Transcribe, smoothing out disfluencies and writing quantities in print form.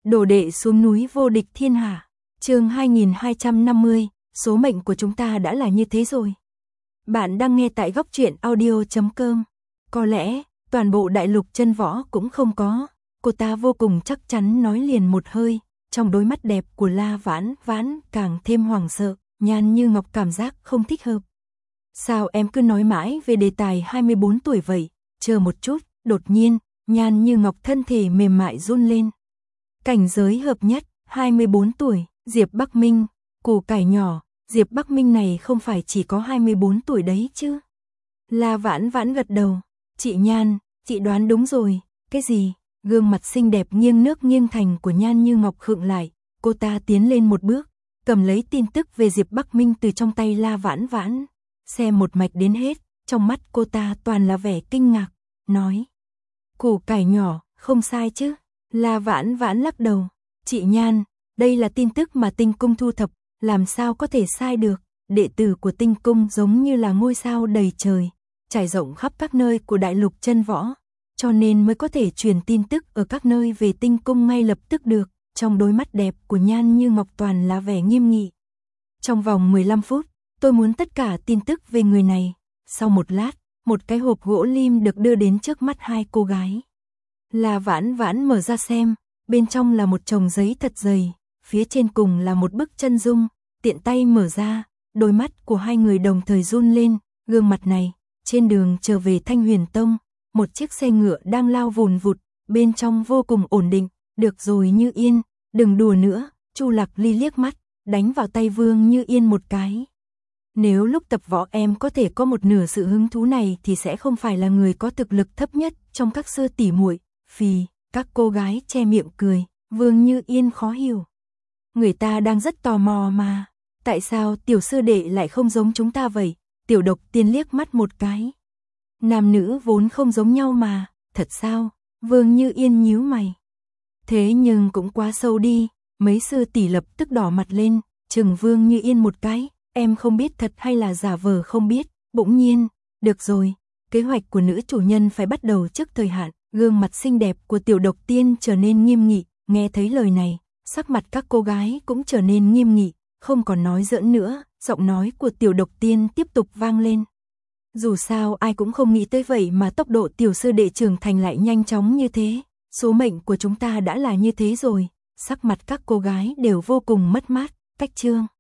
Đồ đệ xuống núi vô địch thiên hạ. Chương 2250, số mệnh của chúng ta đã là như thế rồi. Bạn đang nghe tại Góc Truyện Audio.com. Có lẽ, toàn bộ đại lục chân võ cũng không có. Cô ta vô cùng chắc chắn nói liền một hơi, trong đôi mắt đẹp của La Vãn Vãn càng thêm hoảng sợ, Nhan Như Ngọc cảm giác không thích hợp. Sao em cứ nói mãi về đề tài 24 tuổi vậy? Chờ một chút, đột nhiên, Nhan Như Ngọc thân thể mềm mại run lên. Cảnh giới hợp nhất, 24 tuổi, Diệp Bắc Minh, củ cải nhỏ, Diệp Bắc Minh này không phải chỉ có 24 tuổi đấy chứ? La Vãn Vãn gật đầu, chị Nhan, chị đoán đúng rồi, cái gì? Gương mặt xinh đẹp nghiêng nước nghiêng thành của Nhan Như Ngọc khựng lại, cô ta tiến lên một bước, cầm lấy tin tức về Diệp Bắc Minh từ trong tay La Vãn Vãn, xem một mạch đến hết, trong mắt cô ta toàn là vẻ kinh ngạc, nói: củ cải nhỏ, không sai chứ? La Vãn Vãn lắc đầu, chị Nhan, đây là tin tức mà Tinh Cung thu thập, làm sao có thể sai được, đệ tử của Tinh Cung giống như là ngôi sao đầy trời, trải rộng khắp các nơi của đại lục chân võ, cho nên mới có thể truyền tin tức ở các nơi về Tinh Cung ngay lập tức được. Trong đôi mắt đẹp của Nhan Như Ngọc toàn là vẻ nghiêm nghị. Trong vòng 15 phút, tôi muốn tất cả tin tức về người này. Sau một lát, một cái hộp gỗ lim được đưa đến trước mắt hai cô gái. La Vãn Vãn mở ra xem, bên trong là một chồng giấy thật dày, phía trên cùng là một bức chân dung, tiện tay mở ra, đôi mắt của hai người đồng thời run lên, gương mặt này, trên đường trở về Thanh Huyền Tông, một chiếc xe ngựa đang lao vùn vụt, bên trong vô cùng ổn định, được rồi Như Yên, đừng đùa nữa, Chu Lạc Ly liếc mắt, đánh vào tay Vương Như Yên một cái. Nếu lúc tập võ em có thể có một nửa sự hứng thú này thì sẽ không phải là người có thực lực thấp nhất trong các sư tỷ muội. Phì, các cô gái che miệng cười, Vương Như Yên khó hiểu. Người ta đang rất tò mò mà, tại sao tiểu sư đệ lại không giống chúng ta vậy? Tiểu Độc Tiên liếc mắt một cái. Nam nữ vốn không giống nhau mà, thật sao? Vương Như Yên nhíu mày. Thế nhưng cũng quá sâu đi, mấy sư tỷ lập tức đỏ mặt lên, chừng Vương Như Yên một cái, em không biết thật hay là giả vờ không biết, bỗng nhiên, được rồi, kế hoạch của nữ chủ nhân phải bắt đầu trước thời hạn, gương mặt xinh đẹp của Tiểu Độc Tiên trở nên nghiêm nghị, nghe thấy lời này, sắc mặt các cô gái cũng trở nên nghiêm nghị, không còn nói giỡn nữa, giọng nói của Tiểu Độc Tiên tiếp tục vang lên. Dù sao ai cũng không nghĩ tới vậy mà tốc độ tiểu sư đệ trưởng thành lại nhanh chóng như thế. Số mệnh của chúng ta đã là như thế rồi, sắc mặt các cô gái đều vô cùng mất mát, cách chương.